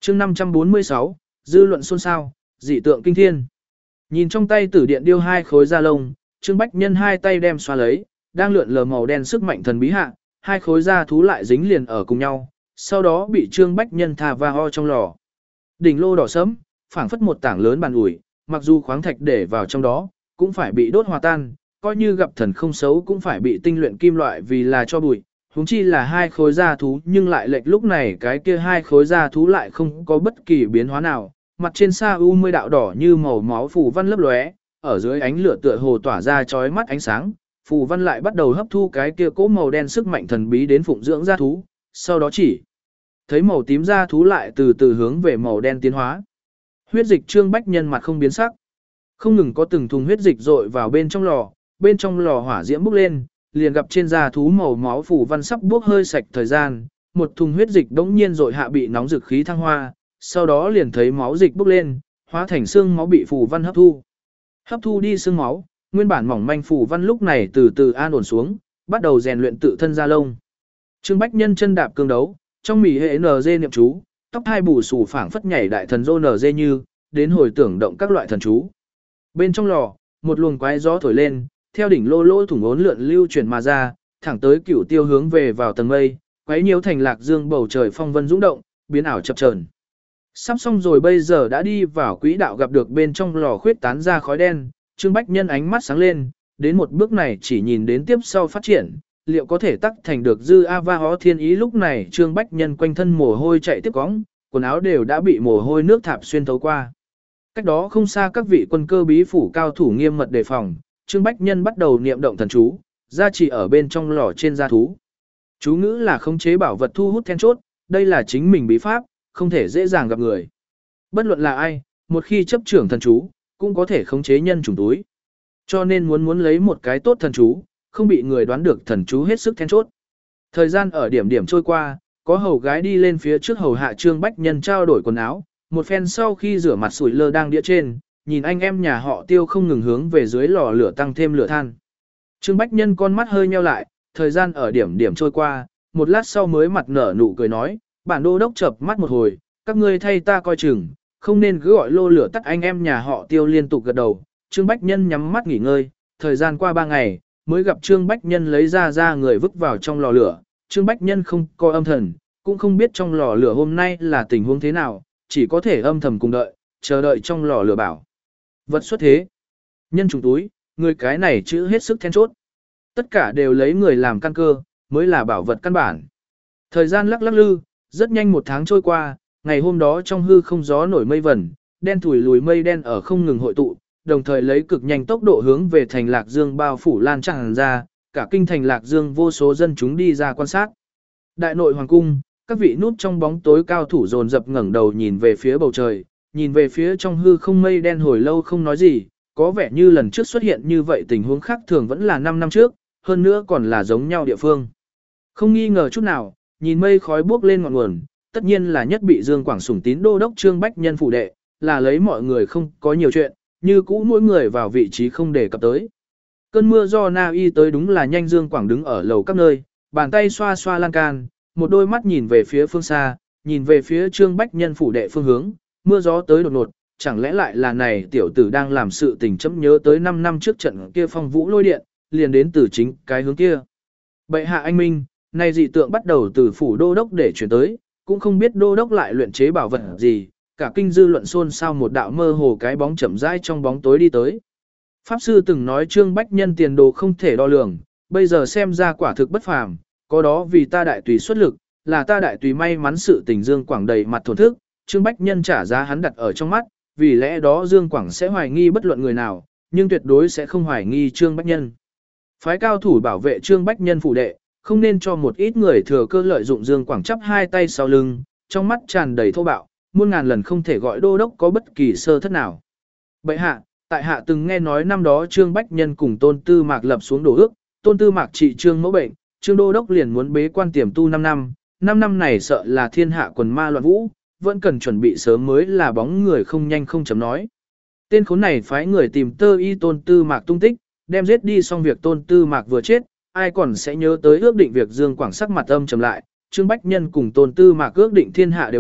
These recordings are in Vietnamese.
chương 546, dư luận xôn xao, dị tượng kinh thiên. Nhìn trong tay tử điện điêu hai khối da lông, Trương Bách Nhân hai tay đem xoa lấy, đang lượn lờ màu đen sức mạnh thần bí hạ, hai khối da thú lại dính liền ở cùng nhau, sau đó bị Trương Bách Nhân thả va ho trong lò. Đỉnh lô đỏ sẫm, phảng phất một tảng lớn bàn ủi, mặc dù khoáng thạch để vào trong đó, cũng phải bị đốt hòa tan, coi như gặp thần không xấu cũng phải bị tinh luyện kim loại vì là cho bụi. Huống chi là hai khối da thú, nhưng lại lệch lúc này cái kia hai khối da thú lại không có bất kỳ biến hóa nào, mặt trên sa u 10 đạo đỏ như màu máu phù văn lấp lóe, ở dưới ánh lửa tựa hồ tỏa ra chói mắt ánh sáng, phù văn lại bắt đầu hấp thu cái kia cỗ màu đen sức mạnh thần bí đến phụng dưỡng da thú, sau đó chỉ thấy màu tím da thú lại từ từ hướng về màu đen tiến hóa. Huyết dịch Trương Bách Nhân mặt không biến sắc, không ngừng có từng thùng huyết dịch dội vào bên trong lò hỏa diễm bốc lên, liền gặp trên da thú màu máu phù văn sắp bốc hơi sạch thời gian, một thùng huyết dịch đống nhiên dội hạ bị nóng dực khí thăng hoa, sau đó liền thấy máu dịch bốc lên, hóa thành xương máu bị phù văn hấp thu. Hấp thu đi xương máu, nguyên bản mỏng manh phù văn lúc này từ từ an ổn xuống, bắt đầu rèn luyện tự thân da lông. Trương Bách Nhân chân đạp cương đấu, trong mỉ hệ NG niệm chú, tóc hai bù xù phảng phất nhảy đại thần rô NG như, đến hồi tưởng động các loại thần chú. Bên trong lò, một luồng quái gió thổi lên, theo đỉnh lô lô thủng ốn lượn lưu chuyển mà ra, thẳng tới Cửu Tiêu hướng về vào tầng mây, quấy nhiễu thành lạc dương bầu trời phong vân dũng động, biến ảo chập chờn. Sắp xong rồi bây giờ đã đi vào quỹ đạo gặp được bên trong lò khuyết tán ra khói đen, Trương Bách Nhân ánh mắt sáng lên, đến một bước này chỉ nhìn đến tiếp sau phát triển, liệu có thể tắc thành được dư A-va hó thiên ý. Lúc này Trương Bách Nhân quanh thân mồ hôi chạy tiếp cóng, quần áo đều đã bị mồ hôi nước thạp xuyên thấu qua. Cách đó không xa các vị quân cơ bí phủ cao thủ nghiêm mật đề phòng, Trương Bách Nhân bắt đầu niệm động thần chú, gia trì ở bên trong lò trên da thú. Chú ngữ là khống chế bảo vật thu hút then chốt, đây là chính mình bí pháp, không thể dễ dàng gặp người. Bất luận là ai, một khi chấp trưởng thần chú, cũng có thể khống chế nhân trùng túi. Cho nên muốn lấy một cái tốt thần chú, không bị người đoán được thần chú hết sức then chốt. Thời gian ở điểm điểm trôi qua, có hầu gái đi lên phía trước hầu hạ Trương Bách Nhân trao đổi quần áo, một phen sau khi rửa mặt sủi lơ đang đĩa trên, nhìn anh em nhà họ Tiêu không ngừng hướng về dưới lò lửa tăng thêm lửa than. Trương Bách Nhân con mắt hơi nheo lại, thời gian ở điểm điểm trôi qua, một lát sau mới mặt nở nụ cười nói, bản đô đốc chợp mắt một hồi, các ngươi thay ta coi chừng, không nên cứ gọi lô lửa tắt. Anh em nhà họ Tiêu liên tục gật đầu. Trương Bách Nhân nhắm mắt nghỉ ngơi, thời gian qua 3 ngày, mới gặp Trương Bách Nhân lấy ra người vứt vào trong lò lửa. Trương Bách Nhân không coi âm thần, cũng không biết trong lò lửa hôm nay là tình huống thế nào, chỉ có thể âm thầm cùng đợi, chờ đợi trong lò lửa bảo vật xuất thế. Nhân trùng túi, người cái này chữ hết sức then chốt. Tất cả đều lấy người làm căn cơ, mới là bảo vật căn bản. Thời gian lắc lư, rất nhanh 1 tháng trôi qua, ngày hôm đó trong hư không gió nổi mây vẩn, đen thủi lùi mây đen ở không ngừng hội tụ, đồng thời lấy cực nhanh tốc độ hướng về thành Lạc Dương bao phủ lan tràn ra, cả kinh thành Lạc Dương vô số dân chúng đi ra quan sát. Đại nội hoàng cung, các vị núp trong bóng tối cao thủ dồn dập ngẩng đầu nhìn về phía bầu trời, nhìn về phía trong hư không mây đen hồi lâu không nói gì, có vẻ như lần trước xuất hiện như vậy tình huống khác thường vẫn là 5 năm trước, hơn nữa còn là giống nhau địa phương. Không nghi ngờ chút nào, nhìn mây khói bốc lên ngọn nguồn, tất nhiên là nhất bị Dương Quảng sủng tín đô đốc Trương Bách Nhân phủ đệ, là lấy mọi người không có nhiều chuyện, như cũ mỗi người vào vị trí không để cập tới. Cơn mưa do Na Y tới đúng là nhanh. Dương Quảng đứng ở lầu các nơi, bàn tay xoa xoa lan can, một đôi mắt nhìn về phía phương xa, nhìn về phía Trương Bách Nhân phủ đệ phương hướng, mưa gió tới đột ngột, chẳng lẽ lại là này tiểu tử đang làm sự tình chấm nhớ tới 5 năm trước trận kia phong vũ lôi điện, liền đến từ chính cái hướng kia. Bệ hạ anh minh, này dị tượng bắt đầu từ phủ đô đốc để chuyển tới, cũng không biết đô đốc lại luyện chế bảo vật gì, cả kinh dư luận xôn xao. Một đạo mơ hồ cái bóng chậm rãi trong bóng tối đi tới. Pháp sư từng nói Trương Bách Nhân tiền đồ không thể đo lường, bây giờ xem ra quả thực bất phàm, có đó vì ta đại tùy xuất lực, là ta đại tùy may mắn. Sự tình Dương Quảng đầy mặt thổn thức, Trương Bách Nhân trả giá hắn đặt ở trong mắt, vì lẽ đó Dương Quảng sẽ hoài nghi bất luận người nào, nhưng tuyệt đối sẽ không hoài nghi Trương Bách Nhân. Phái cao thủ bảo vệ Trương Bách Nhân phủ đệ, không nên cho một ít người thừa cơ lợi dụng. Dương Quảng chắp hai tay sau lưng, trong mắt tràn đầy thô bạo, muôn ngàn lần không thể gọi đô đốc có bất kỳ sơ thất nào. Bệ hạ, tại hạ từng nghe nói năm đó Trương Bách Nhân cùng Tôn Tư Mạc lập xuống đồ ước, Tôn Tư Mạc trị Trương mẫu bệnh, Trương đô đốc liền muốn bế quan tiềm tu 5 năm, 5 năm này sợ là thiên hạ quần ma loạn vũ, vẫn cần chuẩn bị sớm mới là bóng người không nhanh không chấm nói. Tên khốn này phái người tìm Tơ Y Tôn Tư Mạc tung tích, đem giết đi, xong việc Tôn Tư Mạc vừa chết, ai còn sẽ nhớ tới ước định việc. Dương Quảng sắc mặt âm trầm lại, Trương Bách Nhân cùng Tôn Tư Mạc ước định thiên hạ đều biết,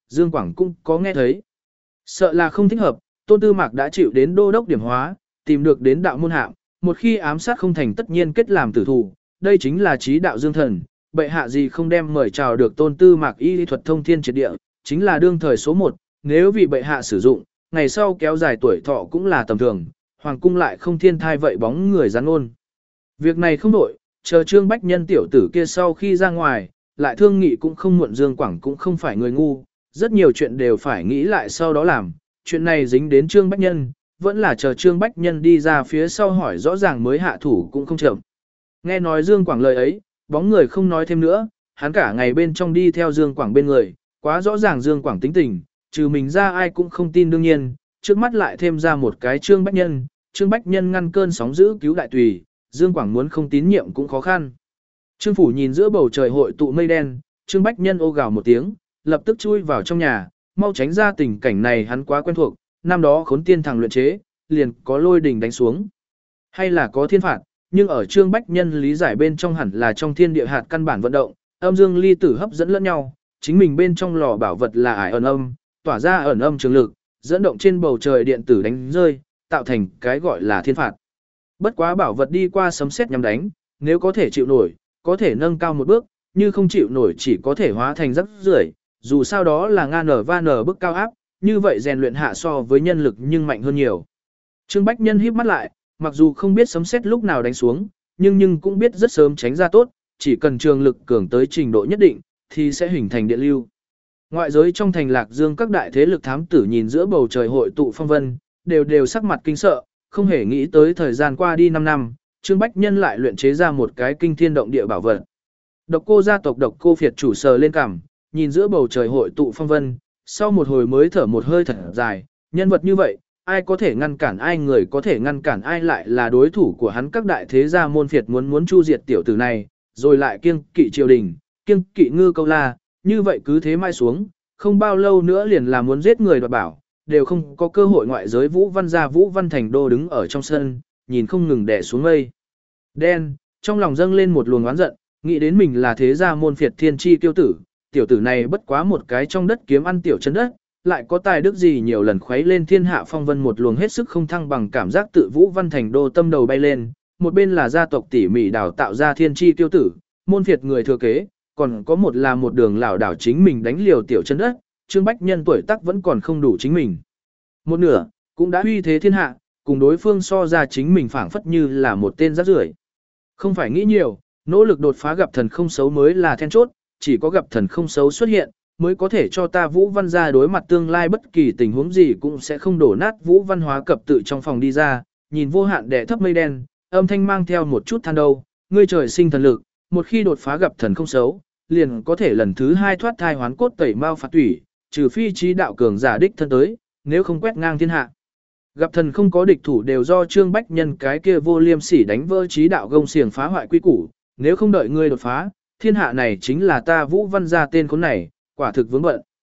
Dương Quảng cũng có nghe thấy. Sợ là không thích hợp, Tôn Tư Mạc đã chịu đến đô đốc điểm hóa, tìm được đến đạo môn hạm, một khi ám sát không thành tất nhiên kết làm tử thủ, đây chính là trí đạo dương thần, bệ hạ gì không đem mời chào được Tôn Tư Mạc y thuật thông thiên triệt địa, chính là đương thời số 1, nếu vì bệ hạ sử dụng, ngày sau kéo dài tuổi thọ cũng là tầm thường, hoàng cung lại không thiên thai vậy bóng người gián ôn. Việc này không đổi, chờ Trương Bách Nhân tiểu tử kia sau khi ra ngoài, lại thương nghị cũng không muộn. Dương Quảng cũng không phải người ngu, rất nhiều chuyện đều phải nghĩ lại sau đó làm, chuyện này dính đến Trương Bách Nhân, vẫn là chờ Trương Bách Nhân đi ra phía sau hỏi rõ ràng mới hạ thủ cũng không chậm. Nghe nói Dương Quảng lời ấy, bóng người không nói thêm nữa, hắn cả ngày bên trong đi theo Dương Quảng bên người, quá rõ ràng Dương Quảng tính tình, trừ mình ra ai cũng không tin đương nhiên, trước mắt lại thêm ra một cái Trương Bách Nhân, Trương Bách Nhân ngăn cơn sóng dữ cứu đại tùy, Dương Quảng muốn không tín nhiệm cũng khó khăn. Trương Phủ nhìn giữa bầu trời hội tụ mây đen, Trương Bách Nhân ô gào một tiếng, lập tức chui vào trong nhà, mau tránh ra tình cảnh này hắn quá quen thuộc, năm đó Khốn Tiên thằng luyện chế, liền có lôi đình đánh xuống. Hay là có thiên phạt, nhưng ở Trương Bách Nhân lý giải bên trong hẳn là trong thiên địa hạt căn bản vận động, âm dương ly tử hấp dẫn lẫn nhau, chính mình bên trong lò bảo vật là ải ẩn âm, tỏa ra ẩn âm trường lực, dẫn động trên bầu trời điện tử đánh rơi, tạo thành cái gọi là thiên phạt. Bất quá bảo vật đi qua sấm sét nhắm đánh, nếu có thể chịu nổi, có thể nâng cao một bước, như không chịu nổi chỉ có thể hóa thành rắc rưởi, dù sao đó là ngan nở va nở bức cao áp, như vậy rèn luyện hạ so với nhân lực nhưng mạnh hơn nhiều. Trương Bách Nhân híp mắt lại, mặc dù không biết sấm sét lúc nào đánh xuống, nhưng cũng biết rất sớm tránh ra tốt, chỉ cần trường lực cường tới trình độ nhất định, thì sẽ hình thành điện lưu. Ngoại giới trong thành Lạc Dương các đại thế lực thám tử nhìn giữa bầu trời hội tụ phong vân, đều sắc mặt kinh sợ, không hề nghĩ tới thời gian qua đi 5 năm, Trương Bách Nhân lại luyện chế ra một cái kinh thiên động địa bảo vật. Độc Cô gia tộc Độc Cô Phiệt chủ sờ lên cằm, nhìn giữa bầu trời hội tụ phong vân, sau một hồi mới thở một hơi thật dài, nhân vật như vậy, ai có thể ngăn cản ai, người có thể ngăn cản ai, lại là đối thủ của hắn. Các đại thế gia môn phiệt muốn chu diệt tiểu tử này, rồi lại kiêng kỵ triều đình, kiêng kỵ Ngư Câu La, như vậy cứ thế mai xuống, không bao lâu nữa liền là muốn giết người đoạt bảo, đều không có cơ hội. Ngoại giới Vũ Văn gia Vũ Văn Thành Đô đứng ở trong sân, nhìn không ngừng đè xuống mây đen, trong lòng dâng lên một luồng oán giận, nghĩ đến mình là thế gia môn phiệt thiên chi tiêu tử, tiểu tử này bất quá một cái trong đất kiếm ăn tiểu chân đất, lại có tài đức gì nhiều lần khuấy lên thiên hạ phong vân. Một luồng hết sức không thăng bằng cảm giác tự Vũ Văn Thành Đô tâm đầu bay lên, một bên là gia tộc tỉ mỉ đào tạo ra thiên chi tiêu tử, môn phiệt người thừa kế, còn có một là một đường lảo đảo chính mình đánh liều tiểu chân đất. Trương Bách Nhân tuổi tác vẫn còn không đủ chính mình một nửa, cũng đã uy thế thiên hạ, cùng đối phương so ra chính mình phảng phất như là một tên rác rưởi. Không phải nghĩ nhiều, nỗ lực đột phá gặp thần không xấu mới là then chốt, chỉ có gặp thần không xấu xuất hiện, mới có thể cho ta Vũ Văn gia đối mặt tương lai bất kỳ tình huống gì cũng sẽ không đổ nát. Vũ Văn hóa cập tự trong phòng đi ra, nhìn vô hạn đè thấp mây đen, âm thanh mang theo một chút than đâu, ngươi trời sinh thần lực, một khi đột phá gặp thần không xấu, liền có thể lần thứ 2 thoát thai hoán cốt tẩy mao phạt tủy, trừ phi trí đạo cường giả đích thân tới, nếu không quét ngang thiên hạ. Gặp thần không có địch thủ đều do Trương Bách Nhân cái kia vô liêm sỉ đánh vỡ trí đạo gông xiềng phá hoại quy củ, nếu không đợi ngươi đột phá, thiên hạ này chính là ta Vũ Văn gia tên khốn này, quả thực vướng bận.